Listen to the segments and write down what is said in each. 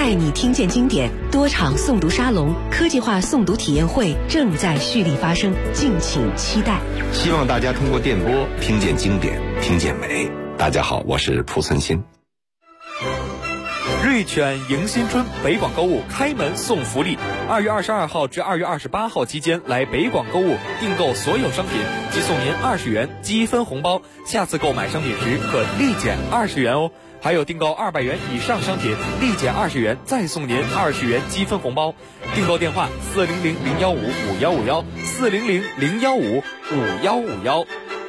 带你听见经典，多场诵读沙龙、科技化诵读体验会正在蓄力发生，敬请期待。 希望大家通过电波听见经典，听见美。大家好，我是蒲存昕。 瑞犬迎新春北广购物开门送福利，2月22号至2月28号期间来北广购物订购所有商品，即送您20元积分红包，下次购买商品时可立减20元哦。还有订购200元以上商品，立减20元，再送您20元积分红包。订购电话400-015-5151，400-015-5151。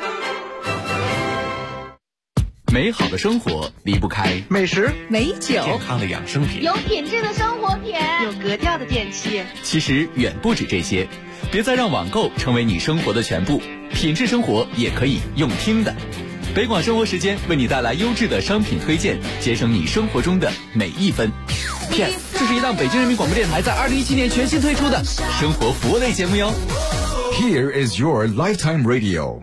美好的生活离不开美食、 美酒、 健康的养生品， 有品质的生活品， 有格调的电器。 其实远不止这些，别再让网购成为你生活的全部，品质生活也可以用听的。北广生活时间为你带来优质的商品推荐，节省你生活中的每一分。这是一档北京人民广播电台在2017年全新推出的生活服务类节目哟。 Here is your lifetime radio。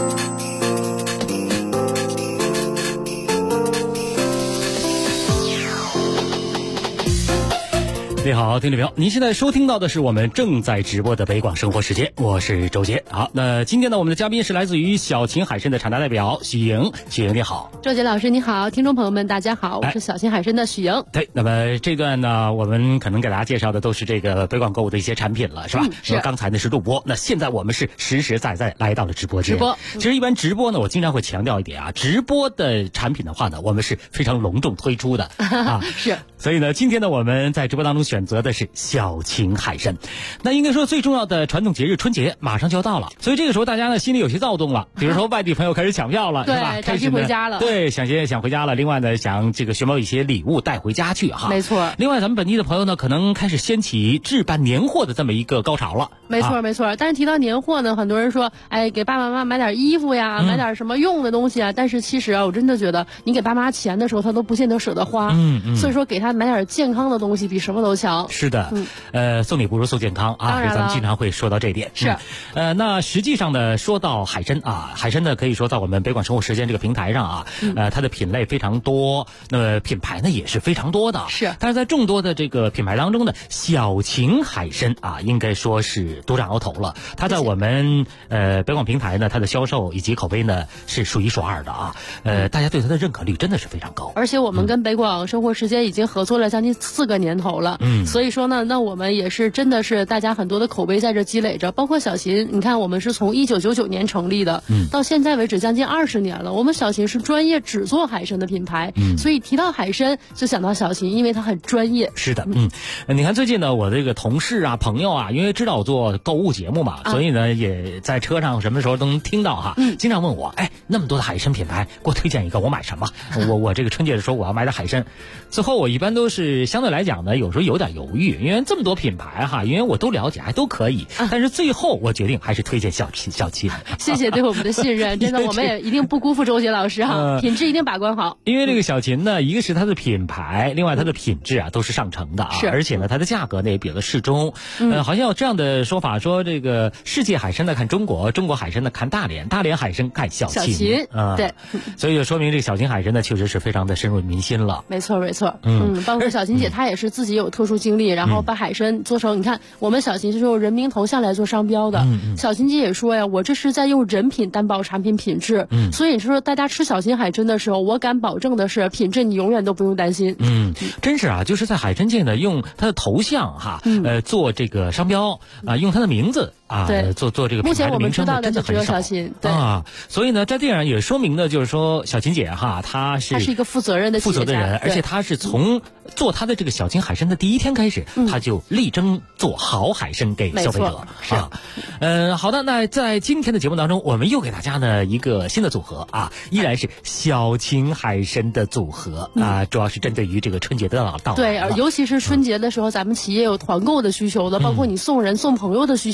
你好，听众朋友，您现在收听到的是我们正在直播的北广生活时间，我是周杰。好，那今天呢，我们的嘉宾是来自于小秦海参的厂家代表许莹。许莹你好。 周杰老师你好，听众朋友们大家好，我是小秦海参的许莹。 对，那么这段呢，我们可能给大家介绍的都是这个北广购物的一些产品了，是吧？ 是。 那刚才呢是录播，那现在我们是实实在在来到了直播间。其实一般直播呢，我经常会强调一点啊，直播的产品的话呢，我们是非常隆重推出的啊。 是。 所以呢，今天呢，我们在直播当中选择的是小秦海参。那应该说最重要的传统节日春节马上就要到了，所以这个时候大家呢心里有些躁动了，比如说外地朋友开始抢票了， 对， 是吧？ 开始回家了， 对，想回家了。另外呢，想这个寻找一些礼物带回家去哈。 没错。 另外，咱们本地的朋友呢，可能开始掀起置办年货的这么一个高潮了。 没错，没错。但是提到年货呢，很多人说，哎，给爸爸妈妈买点衣服呀，买点什么用的东西啊。但是其实啊，我真的觉得，你给爸妈钱的时候，他都不见得舍得花。所以说，给他买点健康的东西，比什么都强。 是的。送礼不如送健康啊，咱们经常会说到这点。 是。 那实际上呢，说到海参啊，海参呢可以说在我们北广生活时间这个平台上啊，它的品类非常多，那么品牌呢也是非常多的。 是。 但是在众多的这个品牌当中呢，小秦海参啊，应该说是独占鳌头了。它在我们北广平台呢，它的销售以及口碑呢是数一数二的啊。大家对它的认可率真的是非常高。 而且我们跟北广生活时间已经合作了将近4个年头了。所以说呢，那我们也是真的是大家很多的口碑在这积累着，包括小秦，你看我们是从1999年成立的，到现在为止将近20年了。我们小秦是专业只做海参的品牌，所以提到海参就想到小秦，因为它很专业。 是的，你看最近呢，我这个同事啊、朋友啊，因为知道我做购物节目嘛，所以呢也在车上什么时候都能听到哈，经常问我，哎，那么多的海参品牌，给我推荐一个，我买什么？我这个春节的时候我要买点海参，最后我一般都是相对来讲呢，有时候有点犹豫，因为这么多品牌哈，因为我都了解，还都可以，但是最后我决定还是推荐小秦。 谢谢对我们的信任，真的我们也一定不辜负周杰老师哈，品质一定把关好。 因为这个小秦呢，一个是它的品牌，另外它的品质啊都是上乘的啊，而且呢它的价格呢也比较适中。好像有这样的说法，说这个世界海参呢看中国，中国海参呢看大连，大连海参看小秦啊。 对， 所以就说明这个小秦海参呢确实是非常的深入民心了。 没错没错。包括小秦姐她也是自己有特殊经历，然后把海参做成，你看我们小秦是用人名头像来做商标的。小秦姐也说呀，我这是在用人品担保产品品质。所以说大家吃小秦海参的时候，我敢保证的是品质你永远都不用担心。 真是啊，就是在海参界呢，用它的头像哈，做这个商标啊，用它的名字啊，做这个品牌的名称，真的很少。 对啊，所以呢，在这样也说明呢，就是说小秦姐哈，她是一个负责任的人，而且她是从做她的这个小秦海参的第一天开始，她就力争做好海参给消费者啊。好的，那在今天的节目当中，我们又给大家呢一个新的组合啊，依然是小秦海参的组合啊，主要是针对于这个春节的到来。 对，尤其是春节的时候，咱们企业有团购的需求的，包括你送人送朋友的需求的，这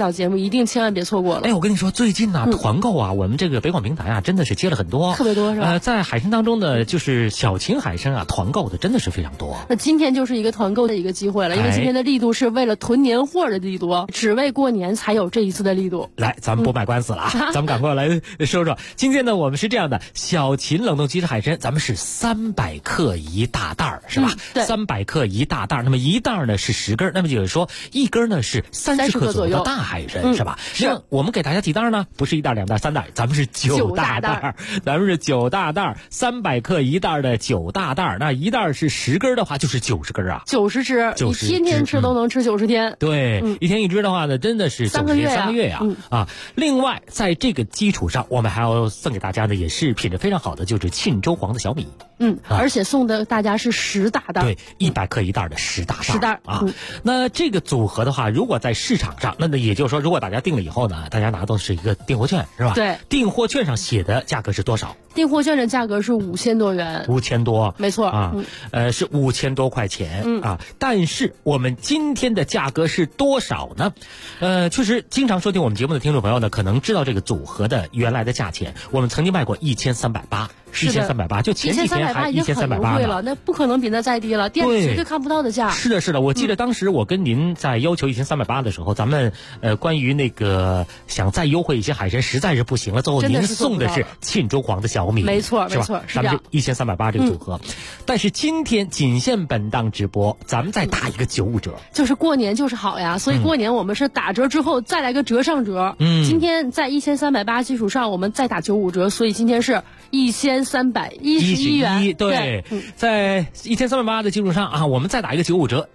档节目一定千万别错过了。 哎，我跟你说，最近呢，团购啊，我们这个北广平台啊，真的是接了很多， 特别多是吧？ 在海参当中呢，就是小秦海参啊，团购的真的是非常多。 那今天就是一个团购的一个机会了，因为今天的力度是为了囤年货的力度，只为过年才有这一次的力度。 来，咱们不卖关子了啊，咱们赶快来说说。今天呢，我们是这样的，小秦冷冻即食海参，咱们是300克一大袋儿，是吧？ 对 ，300克一大袋儿，那么一袋儿呢是10根，那么就是说一根呢是30克左右的大海参，是吧？是。我们给大家几袋呢？不是1袋、2袋、3袋，咱们是9大袋，咱们是9大袋，300克一袋的9大袋，那一袋是10根的话，就是90根啊 ，90只，你天天吃都能吃90天。 对，一天一只的话呢，真的是3个月呀，啊。另外，在这个基础上，我们还要送给大家的也是品质非常好的，就是沁州黄的小米。 而且送的大家是10大袋， 对，100克一袋的10大袋啊。那这个组合的话，如果在市场上，那也就是说，如果大家订了以后呢，大家拿到是一个订货券，是吧？ 对， 订货券上写的价格是多少？ 订货券的价格是5000多元 ，5000多， 没错啊，是5000多块钱啊。但是我们今天的价格是多少呢？确实，经常收听我们节目的听众朋友呢，可能知道这个组合的原来的价钱。我们曾经卖过1380，1380，就前几天还1380 了，那不可能比那再低了，店里绝对看不到的价。 是的，是的，我记得当时我跟您在要求1380的时候，咱们关于那个想再优惠一些海参实在是不行了，最后您送的是沁州黄的小米， 没错， 是吧？咱们这1380这个组合，但是今天仅限本档直播，咱们再打一个95折， 就是过年就是好呀，所以过年我们是打折之后再来个折上折。今天在1380基础上，我们再打95折，所以今天是1311元。 对，在1380的基础上啊，我们再打一个95折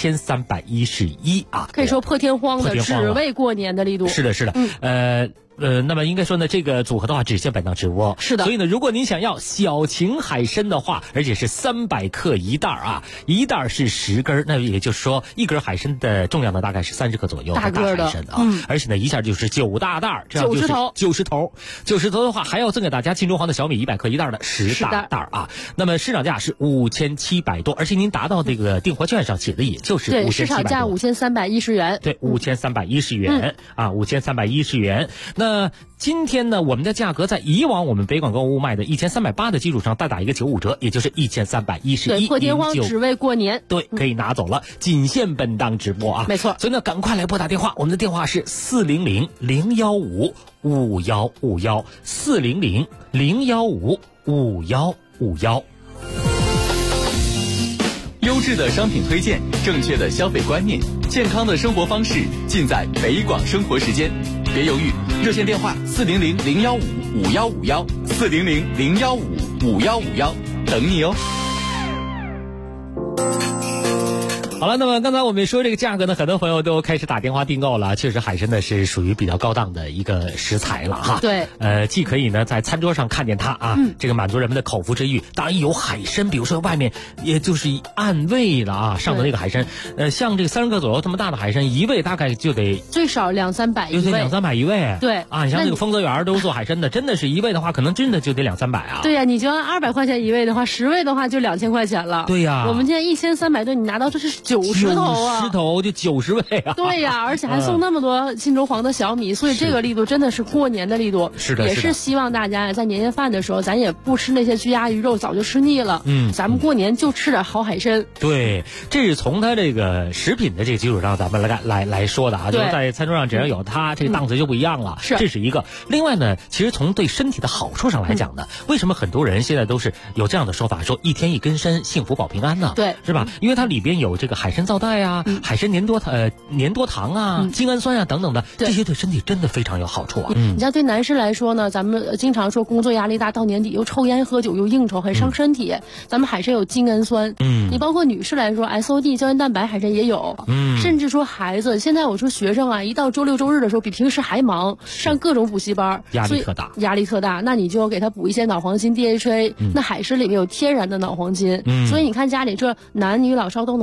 ，1311啊， 可以说破天荒的只为过年的力度。 是的，是的，那么应该说呢，这个组合的话只限本档直播。 是的， 所以呢，如果您想要小秦海参的话，而且是300克一袋啊，一袋是10根，那也就是说一根海参的重量呢大概是30克左右， 大个的海参啊，而且呢一下就是9大袋，这样就是90头的话，还要赠给大家沁州黄的小米100克一袋的10大袋啊。那么市场价是5700多，而且您达到这个订货券上写的也就是5700多， 对，市场价5310元， 对，5310元啊，5310元。那今天呢，我们的价格在以往我们北广购物卖的1380的基础上再打一个95折，也就是1311， 对，破天荒只为过年， 对，可以拿走了，仅限本档直播啊， 没错。 所以呢，赶快来拨打电话，我们的电话是400-015-5151，400-015-5151。 优质的商品推荐，正确的消费观念，健康的生活方式，尽在北广生活时间。别犹豫，热线电话400-015-5151，400-015-5151，等你哦。 好了，那么刚才我们说这个价格呢，很多朋友都开始打电话订购了。确实，海参呢是属于比较高档的一个食材了哈。 对， 既可以呢在餐桌上看见它啊，这个满足人们的口腹之欲。当然有海参，比如说外面也就是按位了啊，上的那个海参，像这个30克左右这么大的海参，一位大概就得最少200-300一位 ，200-300一位。 对啊，你像这个丰泽园都做海参的，真的是一位的话，可能真的就得200-300啊。 对呀，你就按200块钱一位的话，10位的话就2000块钱了。 对呀， 我们现在1300多，你拿到这是90头啊 ，90头就90位啊！ 对呀，而且还送那么多沁州黄的小米，所以这个力度真的是过年的力度。 是的， 也是希望大家在年夜饭的时候，咱也不吃那些鸡鸭鱼肉，早就吃腻了。咱们过年就吃点好海参。 对，这是从它这个食品的这个基础上，咱们来说的啊。就是在餐桌上，只要有它，这个档次就不一样了。 是， 这是一个。另外呢，其实从对身体的好处上来讲呢，为什么很多人现在都是有这样的说法，说1天1根参，幸福保平安呢？ 对， 是吧？因为它里边有这个海参皂苷啊。海参粘多糖啊，精氨酸啊等等的，这些对身体真的非常有好处啊。 你像对男士来说呢，咱们经常说工作压力大，到年底又抽烟喝酒又应酬，很伤身体。咱们海参有精氨酸，你包括女士来说 SOD 胶原蛋白海参也有，甚至说孩子，现在我说学生啊，一到周六周日的时候，比平时还忙，上各种补习班， 压力特大。 那你就给他补一些脑黄金 DHA，那海参里面有天然的脑黄金，所以你看家里这男女老少都能吃，它不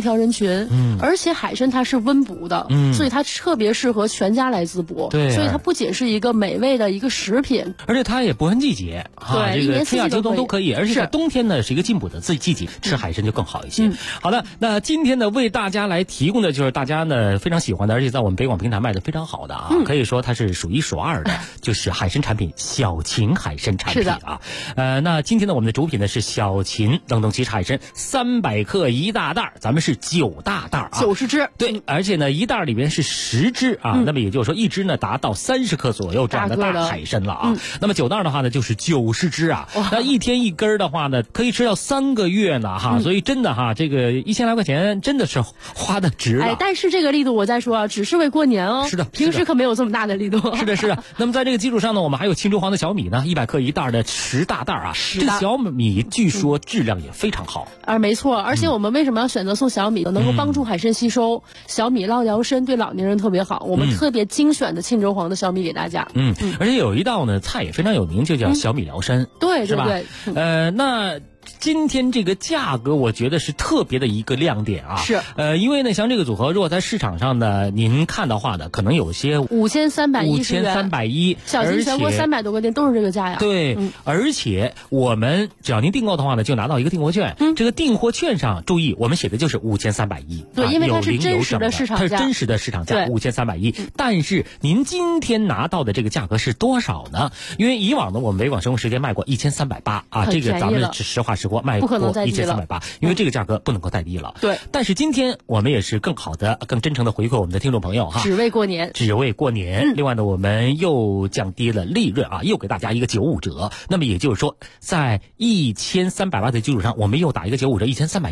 条人群，而且海参它是温补的，所以它特别适合全家来滋补， 对， 所以它不仅是一个美味的一个食品， 而且它也不分季节， 对， 这个春夏秋冬都可以，而且在冬天呢是一个进补的季节，吃海参就更好一些。好的，那今天呢为大家来提供的就是大家呢非常喜欢的，而且在我们北广平台卖的非常好的可以说它是数一数二的，就是海参产品小秦海参产品啊。那今天呢我们的主品呢是小秦冷冻起海参300克1大袋，咱们是9大袋啊 ，90只。 对，而且呢一袋里边是10只啊，那么也就是说一只呢达到30克左右这样的大海参了啊。那么9袋的话呢就是90只啊，那一天一根的话呢可以吃到3个月呢哈，所以真的哈这个1000来块钱真的是花的值了。 但是这个力度我再说啊，只是为过年哦。 是的， 平时可没有这么大的力度。 是的，是的。那么在这个基础上呢，我们还有青州黄的小米呢，100克1袋的10大袋啊。这小米据说质量也非常好。 没错，而且我们为什么要选择送小米呢？能够帮助海参吸收，小米捞疗身，对老年人特别好。我们特别精选的青州黄的小米给大家。 而且有一道呢菜也非常有名，就叫小米疗身。 对， 是吧？ 对。 那今天这个价格我觉得是特别的一个亮点啊， 是因为呢像这个组合如果在市场上呢您看的话呢可能有些 5310，小秦全国300多个店都是这个价呀。 对，而且我们只要您订购的话呢就拿到一个订货券，这个订货券上注意我们写的就是5310， 对，因为它是真实的市场价， 它是真实的市场价5310，但是您今天拿到的这个价格是多少呢？因为以往呢我们北广生活时间卖过1380啊，这个咱们实话实说卖过1380，因为这个价格不能够再低了。 对， 但是今天我们也是更好的、更真诚的回馈我们的听众朋友哈， 只为过年。 另外呢，我们又降低了利润啊，又给大家一个95折。那么也就是说，在1380的基础上，我们又打一个95折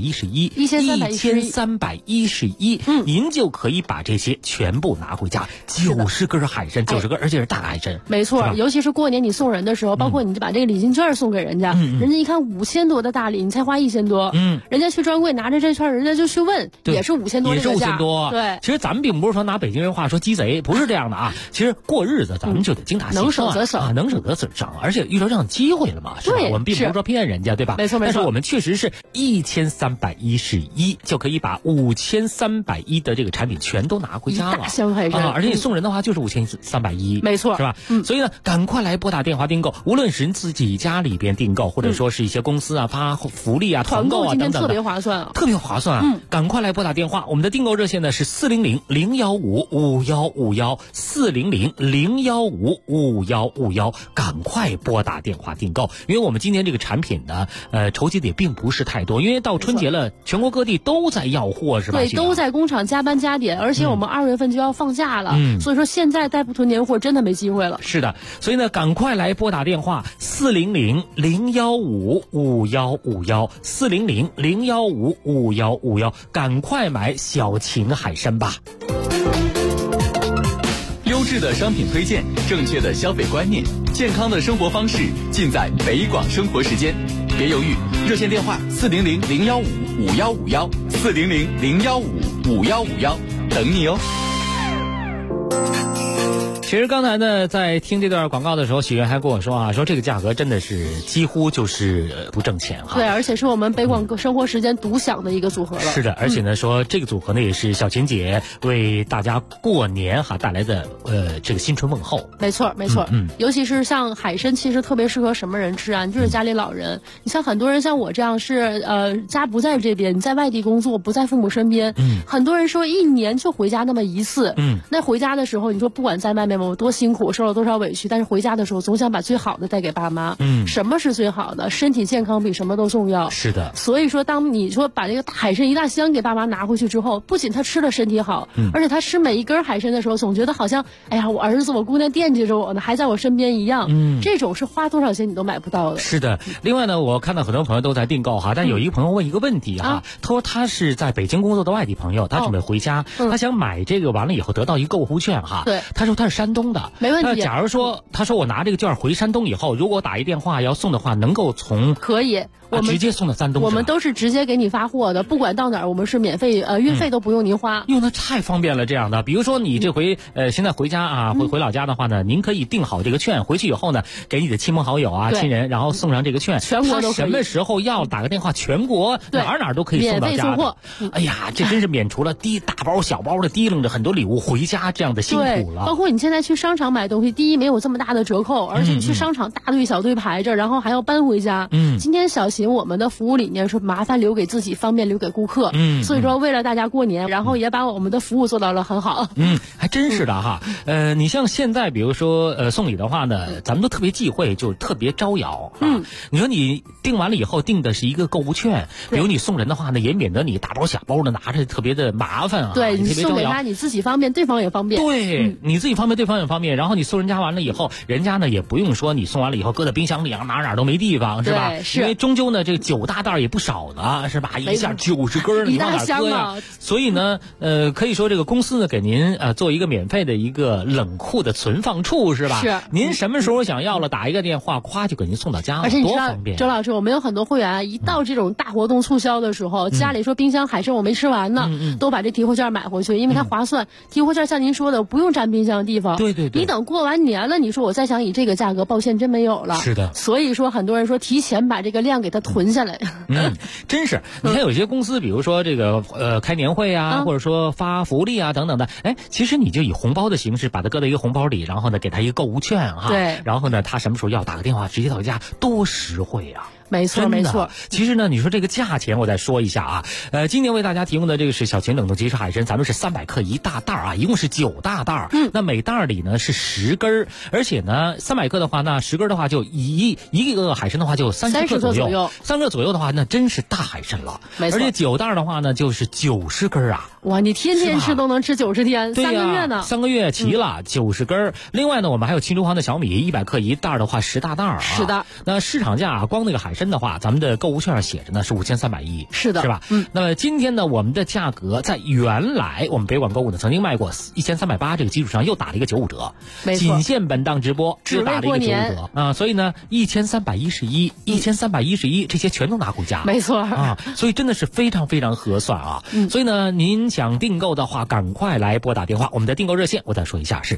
，1311，您就可以把这些全部拿回家，90根海参，90根，而且是大海参。 没错，尤其是过年你送人的时候，包括你就把这个礼金券送给人家，人家一看5000多的大礼，你才花1000多，人家去专柜拿着这券，人家就去问，也是5000多， 也是5000多。 对， 其实咱们并不是说拿北京人话说鸡贼，不是这样的啊。其实过日子咱们就得精打细算， 能省则省， 能省则省，而且遇到这样的机会了嘛，是吧？我们并不是说骗人家，对吧？ 没错。 但是我们确实是1311就可以把5310的这个产品全都拿回家了， 大箱海参， 而且你送人的话就是5310， 没错， 是吧？所以呢，赶快来拨打电话订购，无论是您自己家里边订购，或者说是一些公司啊发福利啊、团购啊等等的， 特别划算啊， 特别划算啊！赶快来拨打电话，我们的订购热线呢是400-015-5151，400-015-5151，赶快拨打电话订购，因为我们今天这个产品呢，筹集的也并不是太多，因为到春节了，全国各地都在要货，是吧？ 对，都在工厂加班加点，而且我们2月份就要放假了，所以说现在再不囤年货真的没机会了。 是的，所以呢，赶快来拨打电话400-015-5151，400-015-5151，赶快买小秦海参吧。 优质的商品推荐，正确的消费观念，健康的生活方式，尽在北广生活时间。别犹豫，热线电话400-015-5151，400-015-5151，等你哦。 其实刚才呢，在听这段广告的时候，许愿还跟我说啊，说这个价格真的是几乎就是不挣钱哈。 对，而且是我们北广生活时间独享的一个组合了。 是的，而且呢，说这个组合呢也是小秦姐为大家过年哈带来的这个新春问候。 没错，没错。尤其是像海参，其实特别适合什么人吃啊？你就是家里老人。你像很多人像我这样是家不在这边，你在外地工作，不在父母身边。很多人说一年就回家那么一次。那回家的时候，你说不管在外面我多辛苦，受了多少委屈，但是回家的时候总想把最好的带给爸妈。什么是最好的？身体健康比什么都重要。 是的。 所以说，当你说把这个海参一大箱给爸妈拿回去之后，不仅他吃了身体好，而且他吃每一根海参的时候，总觉得好像，哎呀，我儿子我姑娘惦记着我呢，还在我身边一样。这种是花多少钱你都买不到的。 是的。另外呢，我看到很多朋友都在订购哈，但有一个朋友问一个问题哈，他说他是在北京工作的外地朋友，他准备回家，他想买这个完了以后得到一个购物券哈。 对。 他说他是山山东的， 没问题。 假如说他说我拿这个券回山东以后，如果我打一电话要送的话，能够从可以。我们直接送到山东， 我们都是直接给你发货的，不管到哪儿，我们是免费，运费都不用您花。 那太方便了，这样的。比如说你这回现在回家啊，回老家的话呢，您可以订好这个券，回去以后呢，给你的亲朋好友啊、亲人，然后送上这个券， 全国都可以。 什么时候要打个电话，全国哪都可以送到家的。 免费送货。 哎呀，这真是免除了大包小包的提楞着很多礼物回家这样的辛苦了。 包括你现在去商场买东西，第一没有这么大的折扣，而且你去商场大队小队排着，然后还要搬回家。今天小邢我们的服务理念是麻烦留给自己，方便留给顾客。所以说为了大家过年，然后也把我们的服务做到了很好。 还真是的哈。你像现在比如说送礼的话呢，咱们都特别忌讳，就是特别招摇。你说你订完了以后订的是一个购物券，比如你送人的话呢，也免得你大包小包的拿着特别的麻烦啊。 对，你送给他你自己方便，对方也方便。 对，你自己方便，对方也方便。然后你送人家完了以后，人家呢也不用说你送完了以后搁在冰箱里啊，哪都没地方，是吧？ 是。 因为终究呢这个9大袋也不少呢，是吧？一下90根，你往哪搁呀？所以呢，可以说这个公司呢给您做一个免费的一个冷库的存放处，是吧？ 是。 您什么时候想要了，打一个电话，咵就给您送到家了， 而且你知道， 多方便。 周老师，我们有很多会员一到这种大活动促销的时候，家里说冰箱海参我没吃完呢，都把这提货券买回去，因为它划算。提货券像您说的，不用占冰箱的地方。 对。 你等过完年了，你说我再想以这个价格，抱歉真没有了。 是的。 所以说很多人说提前把这个量给它囤下来。 真是。你看有些公司，比如说这个开年会啊，或者说发福利啊等等的，其实你就以红包的形式把它搁在一个红包里，然后呢给他一个购物券哈。 对。 然后呢他什么时候要打个电话直接到家，多实惠啊。 没错。 其实呢，你说这个价钱，我再说一下啊。今年为大家提供的这个是小秦冷冻即食海参，咱们是300克一大袋啊，一共是9大袋。那每袋里呢是10根，而且呢300克的话，那10根的话就一个海参的话就30克左右，3克左右的话那真是大海参了。 没错。 而且9袋的话呢就是90根啊。 哇，你天天吃都能吃90天，3个月呢。 3个月齐了，90根。另外呢，我们还有青州黄的小米100克一袋的话10大袋啊。 是的。 那市场价光那个海参的话，咱们的购物券写着呢是5310， 是的， 是吧？那么今天呢，我们的价格在原来我们北广购物呢曾经卖过1380这个基础上又打了一个95折， 没错， 仅限本档直播只打了一个95折啊，所以呢1311这些全都拿回家， 没错啊，所以真的是非常非常合算啊。所以呢，您想订购的话，赶快来拨打电话，我们的订购热线我再说一下是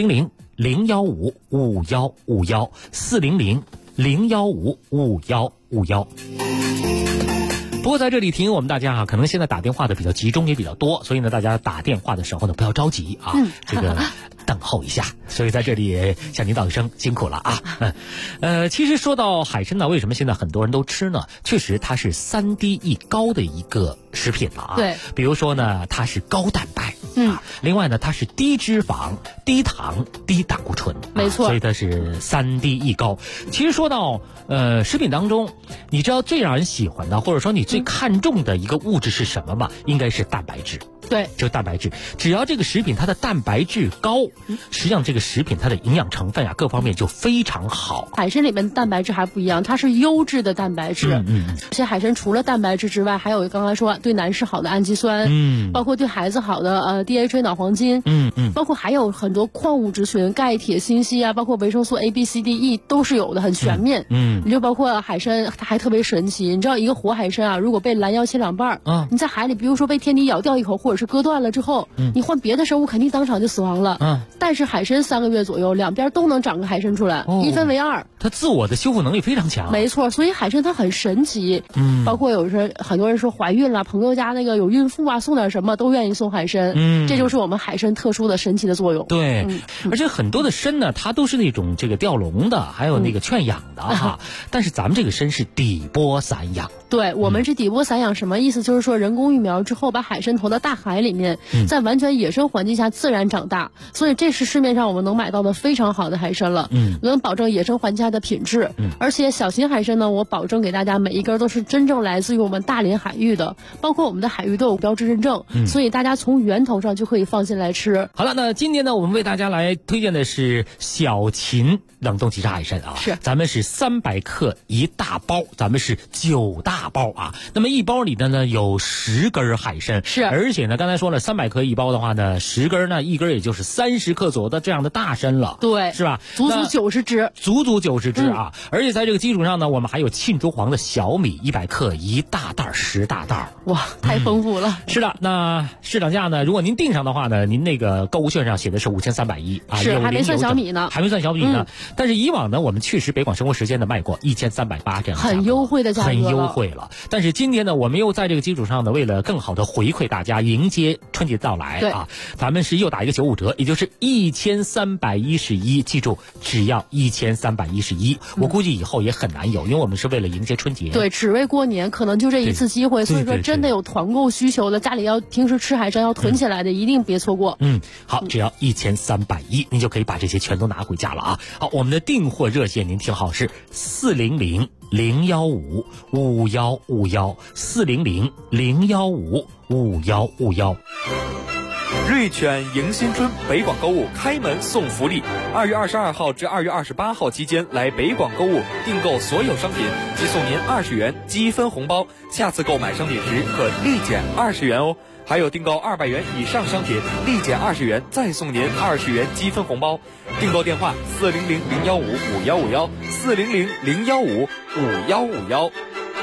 400-015-5151，400-015-5151。不过在这里提醒我们大家可能现在打电话的比较集中也比较多，所以呢大家打电话的时候呢不要着急啊，这个等候一下。所以在这里也向您道一声辛苦了啊。其实说到海参呢，为什么现在很多人都吃呢？确实它是3低一高的一个食品了啊。 对， 比如说呢它是高蛋白另外呢它是低脂肪、低糖、低胆固醇， 没错， 所以它是3低一高。其实说到食品当中，你知道最让人喜欢的或者说你最看重的一个物质是什么吗？应该是蛋白质。 对， 就蛋白质，只要这个食品它的蛋白质高，实际上这个食品它的营养成分各方面就非常好。 海参里面的蛋白质还不一样，它是优质的蛋白质。这些海参除了蛋白质之外，还有刚才说对男士好的氨基酸，包括对孩子好的DHA 脑黄金，包括还有很多矿物质群，钙、铁、锌、硒啊，包括维生素 A、B、C、D、E 都是有的，很全面。你就包括海参，它还特别神奇。你知道一个活海参如果被拦腰切2半，你在海里，比如说被天敌咬掉一口，或者是割断了之后，你换别的生物肯定当场就死亡了。但是海参3个月左右，两边都能长个海参出来，1分为2。 它自我的修复能力非常强。 没错，所以海参它很神奇。包括有时很多人说怀孕了，朋友家那个有孕妇送点什么都愿意送海参。这就是我们海参特殊的神奇的作用。 对，而且很多的参呢，它都是那种这个吊笼的，还有那个圈养的但是咱们这个参是底波散养。 对，我们是底波散养，什么意思？就是说人工育苗之后把海参投到大海里面，在完全野生环境下自然长大，所以这是市面上我们能买到的非常好的海参了。能保证野生环境下的品质。而且小型海参呢，我保证给大家每一根都是真正来自于我们大连海域的，包括我们的海域都有标志认证，所以大家从源头上就可以放心来吃。 好了，那今天呢，我们为大家来推荐的是小秦冷冻即食海参是咱们是300克一大包，咱们是9大包那么一包里的呢有10根海参， 是， 而且呢刚才说了300克一包的话呢，10根呢，1根也就是30克左右的这样的大参了， 对， 是吧？ 足足90只， 足足90只啊！而且在这个基础上呢，我们还有沁竹黄的小米100克1大袋10大袋， 哇，太丰富了。 是的，那市场价呢，如果您订上的话呢，您那个购物券上写的是5310啊， 是还没算小米呢， 还没算小米呢。但是以往呢，我们确实北广生活时间呢卖过1380这样的很优惠的价格， 很优惠了。但是今天呢，我们又在这个基础上呢，为了更好的回馈大家，迎接春节到来啊，咱们是又打一个95折，也就是1311，记住，只要1311。我估计以后也很难有，因为我们是为了迎接春节， 对，只为过年，可能就这一次机会，所以说真的有团购需求的，家里要平时吃海参要囤起来的，一定别错过。 好，只要1310，您就可以把这些全都拿回家了啊。好，我们的订货热线您听好是400-015-5151，400-015-5151。 瑞犬迎新春北广购物开门送福利，2月22号至2月28号期间来北广购物订购所有商品，即送您20元积分红包，下次购买商品时可立减20元哦。还有订购200元以上商品，立减20元，再送您20元积分红包。订购电话400-015-5151，400-015-5151。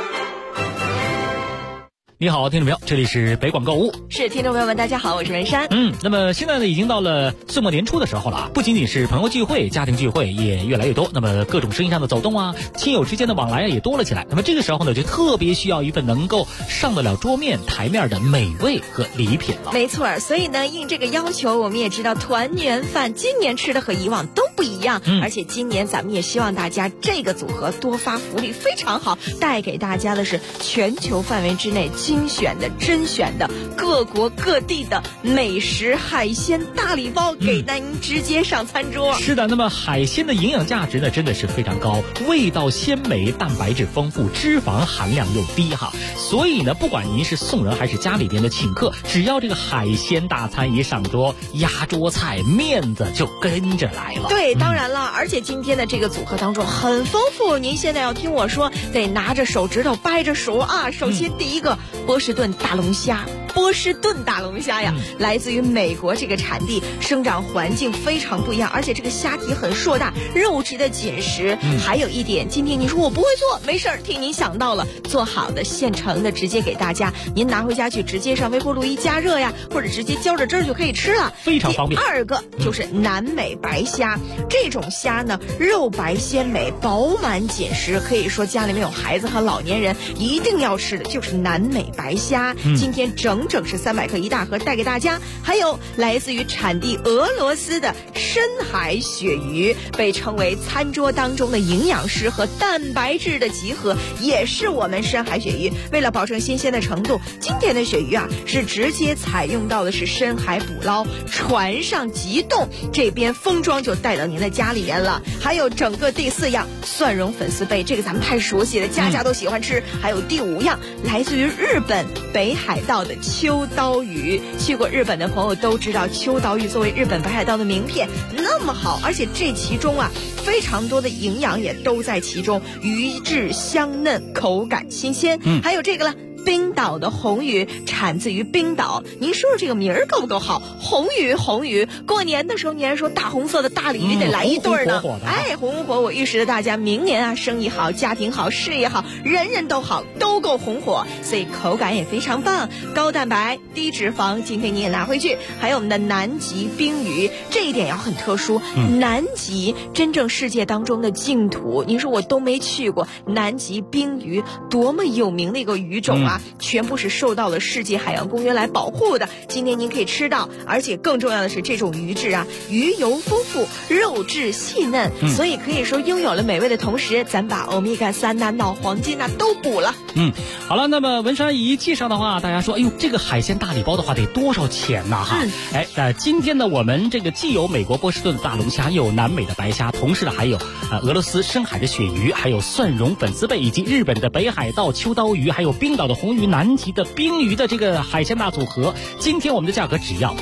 你好，听众朋友，这里是北广购物。 是听众朋友们，大家好，我是文山。 那么现在呢，已经到了岁末年初的时候了，不仅仅是朋友聚会、家庭聚会也越来越多，那么各种生意上的走动啊，亲友之间的往来也多了起来。那么这个时候呢，就特别需要一份能够上得了桌面台面的美味和礼品了。 没错，所以呢，应这个要求，我们也知道团圆饭今年吃的和以往都不一样，而且今年咱们也希望大家这个组合多发福利非常好，带给大家的是全球范围之内精选的、甄选的各国各地的美食海鲜大礼包，给您直接上餐桌。 是的，那么海鲜的营养价值呢，真的是非常高，味道鲜美，蛋白质丰富，脂肪含量又低哈。所以呢，不管您是送人还是家里边的请客，只要这个海鲜大餐一上桌，压桌菜面子就跟着来了。 对，当然了，而且今天的这个组合当中很丰富，您现在要听我说，得拿着手指头掰着数啊。首先第一个，波士顿大龙虾呀，来自于美国这个产地，生长环境非常不一样，而且这个虾体很硕大，肉质的紧实。还有一点，今天你说我不会做，没事儿，替您想到了，做好的现成的直接给大家，您拿回家去直接上微波炉一加热呀，或者直接浇着汁儿就可以吃了， 非常方便。 第二个就是南美白虾，这种虾呢，肉白鲜美，饱满紧实，可以说家里面有孩子和老年人一定要吃的就是南美白虾。今天整整是300克一大盒带给大家。还有来自于产地俄罗斯的深海鳕鱼，被称为餐桌当中的营养师和蛋白质的集合，也是我们深海鳕鱼。为了保证新鲜的程度，今天的鳕鱼啊是直接采用到的是深海捕捞，船上急冻，这边封装就带到您的家里面了。还有整个第4样蒜蓉粉丝贝，这个咱们太熟悉了，家家都喜欢吃。还有第5样来自于日本北海道的秋刀鱼，去过日本的朋友都知道，秋刀鱼作为日本北海道的名片那么好，而且这其中啊非常多的营养也都在其中，鱼质香嫩，口感新鲜。还有这个了，冰岛的红鱼，产自于冰岛。您说说这个名儿够不够好？红鱼，过年的时候你还说大红色的大鲤鱼得来一对呢。红火，我预示着大家明年啊，生意好，家庭好，事业好，人人都好，都够红火，所以口感也非常棒，高蛋白低脂肪，今天你也拿回去。还有我们的南极冰鱼，这一点要很特殊，南极真正世界当中的净土，您说我都没去过，南极冰鱼多么有名的一个鱼种啊，全部是受到了世界海洋公园来保护的，今天您可以吃到，而且更重要的是这种鱼质啊，鱼油丰富，肉质细嫩，所以可以说拥有了美味的同时，咱把欧米伽3呐、脑黄金呐都补了。 好了，那么文山一介绍的话，大家说，哎呦，这个海鲜大礼包的话得多少钱呢？哈，今天呢，我们这个既有美国波士顿的大龙虾，又有南美的白虾，同时呢还有俄罗斯深海的鳕鱼，还有蒜蓉粉丝贝，以及日本的北海道秋刀鱼，还有冰岛的红鱼，南极的冰鱼的这个海鲜大组合。今天我们的价格只要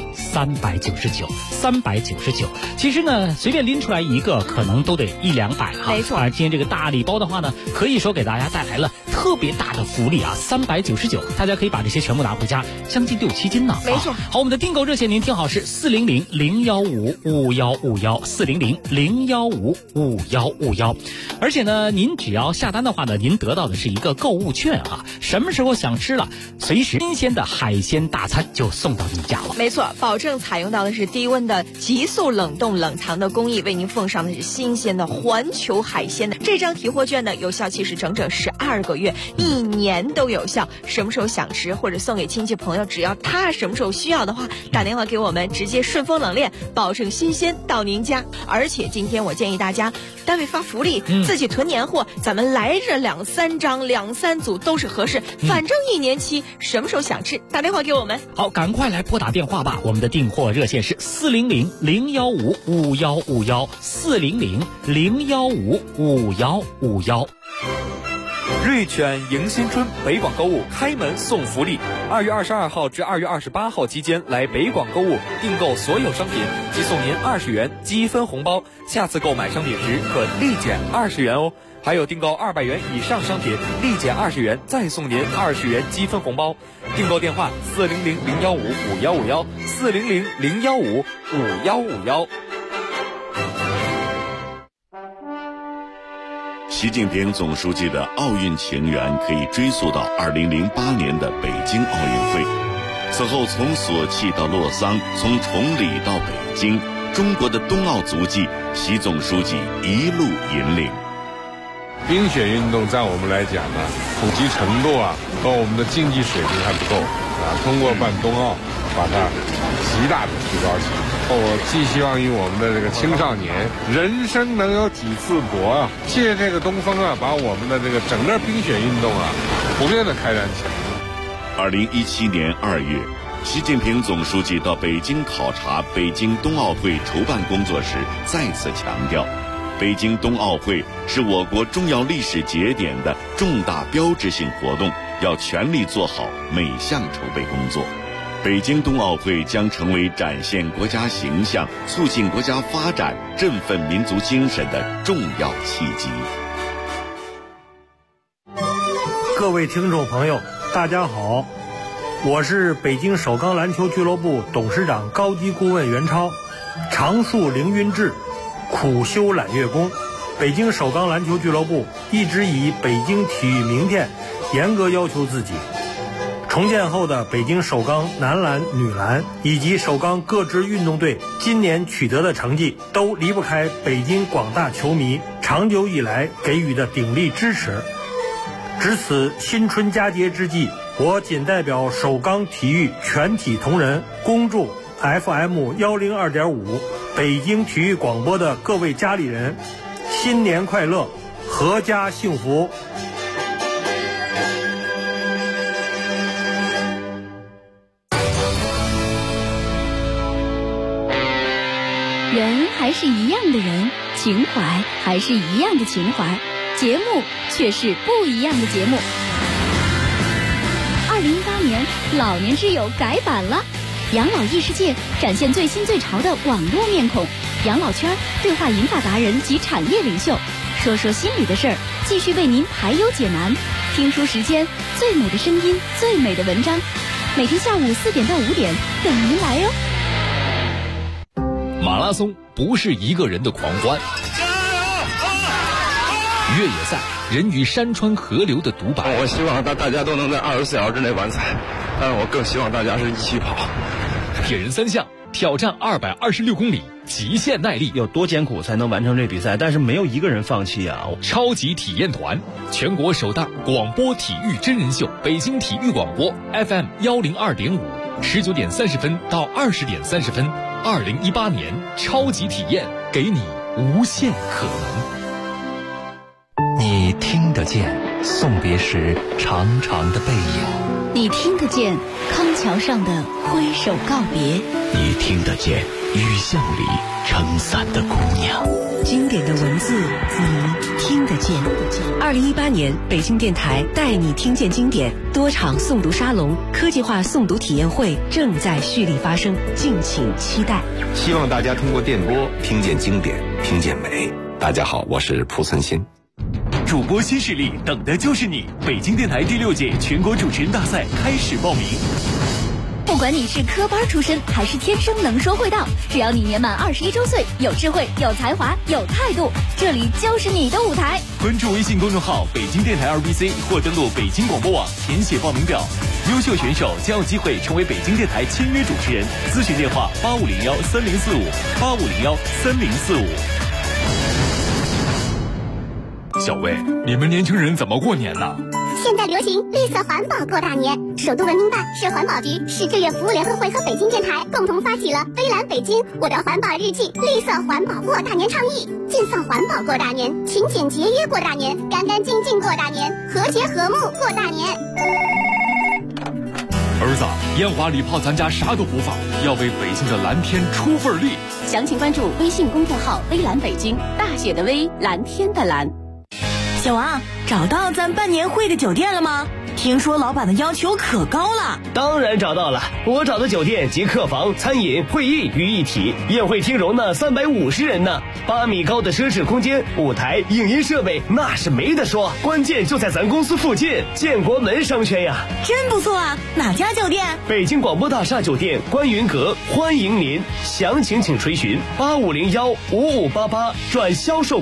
399。其实呢，随便拎出来一个，可能都得100-200哈。 没错。 今天这个大礼包的话呢，可以说给大家带来了特别大的福利啊，399，大家可以把这些全部拿回家，将近6-7斤呢。 没错。 好，我们的订购热线您听好是400-015-5151，400-015-5151。而且呢，您只要下单的话呢，您得到的是一个购物券啊，什么时候想吃了，随时新鲜的海鲜大餐就送到你家了。 没错，保证采用到的是低温的急速冷冻冷藏的工艺，为您奉上的是新鲜的环球海鲜的这张提货券呢，有效期是整整12个月，1年都有效。什么时候想吃或者送给亲戚朋友，只要他什么时候需要的话，打电话给我们，直接顺丰冷链，保证新鲜到您家。而且今天我建议大家，单位发福利，自己囤年货，咱们来这2-3张、2-3组都是合适。反正1年期，什么时候想吃，打电话给我们。 好，赶快来拨打电话吧，我们的订货热线是400-015-5151，400-015-5151。 瑞犬迎新春北广购物开门送福利，2月22号至2月28号期间来北广购物订购所有商品，即送您20元积分红包，下次购买商品时可立减20元哦。还有订购200元以上商品，立减20元，再送您20元积分红包。订购电话400-015-5151，400-015-5151。 习近平总书记的奥运情缘可以追溯到2008年的北京奥运会。此后从索契到洛桑，从崇礼到北京，中国的冬奥足迹，习总书记一路引领。 冰雪运动在我们来讲呢，普及程度和我们的竞技水平还不够通过办冬奥把它极大的提高起来。我寄希望于我们的这个青少年，人生能有几次搏借这个东风把我们的这个整个冰雪运动普遍的开展起来。 2017年2月，习近平总书记到北京考察北京冬奥会筹办工作时，再次强调，北京冬奥会是我国重要历史节点的重大标志性活动，要全力做好每项筹备工作。北京冬奥会将成为展现国家形象、促进国家发展、振奋民族精神的重要契机。 各位听众朋友，大家好，我是北京首钢篮球俱乐部董事长高级顾问袁超。常树凌云志，苦修揽月功。北京首钢篮球俱乐部一直以北京体育明天严格要求自己。重建后的北京首钢男篮、女篮以及首钢各支运动队今年取得的成绩，都离不开北京广大球迷长久以来给予的鼎力支持。值此新春佳节之际，我谨代表首钢体育全体同仁，恭祝 FM 102.5北京体育广播的各位家里人新年快乐，阖家幸福。 人还是一样的人，情怀还是一样的情怀，节目却是不一样的节目。2018年老年之友改版了，养老异世界展现最新最潮的网络面孔，养老圈对话银发达人及产业领袖，说说心里的事儿，继续为您排忧解难。听书时间，最美的声音，最美的文章，每天下午4点到5点等您来哟。 马拉松不是一个人的狂欢，越野赛人与山川河流的独白。 我希望大家都能在24小时之内完赛，但是我更希望大家是一起跑。 铁人3项挑战226公里，极限耐力， 有多艰苦才能完成这比赛？但是没有一个人放弃啊！ 超级体验团，全国首档广播体育真人秀，北京体育广播 FM 102.5，19点30分到20点30分。2018年超级体验，给你无限可能。 你听得见送别时长长的背影， 你听得见康桥上的挥手告别， 你听得见雨巷里撑伞的姑娘。 经典的文字，你听得见。2018年北京电台带你听见经典多场诵读沙龙、科技化诵读体验会正在蓄力发生，敬请期待。 希望大家通过电波听见经典，听见美。大家好，我是蒲存昕。 主播新势力，等的就是你！北京电台第6届全国主持人大赛开始报名。 不管你是科班出身还是天生能说会道，只要你年满21周岁，有智慧、有才华、有态度，这里就是你的舞台。 关注微信公众号北京电台 RBC 或登录北京广播网填写报名表，优秀选手将有机会成为北京电台签约主持人。咨询电话85013045，85013045。 小薇，你们年轻人怎么过年呢？ 现在流行绿色环保过大年，首都人民办、市环保局、市志愿服务联合会和北京电台共同发起了“微蓝北京我的环保日记”绿色环保过大年倡议，尽放环保过大年，勤俭节约过大年，干干净净过大年，和谐和睦过大年。 儿子，烟花礼炮咱家啥都不放，要为北京的蓝天出份力。 详情关注微信公众号“微蓝北京”，大写的微，蓝天的蓝。 小王，找到咱办年会的酒店了吗？听说老板的要求可高了。 当然找到了，我找的酒店集客房、餐饮、会议于一体，宴会厅容纳350人呢，8米高的奢侈空间，舞台、影音设备那是没得说，关键就在咱公司附近，建国门商圈呀。 真不错啊，哪家酒店？ 北京广播大厦酒店观云阁，欢迎您，详情请垂询85015588转销售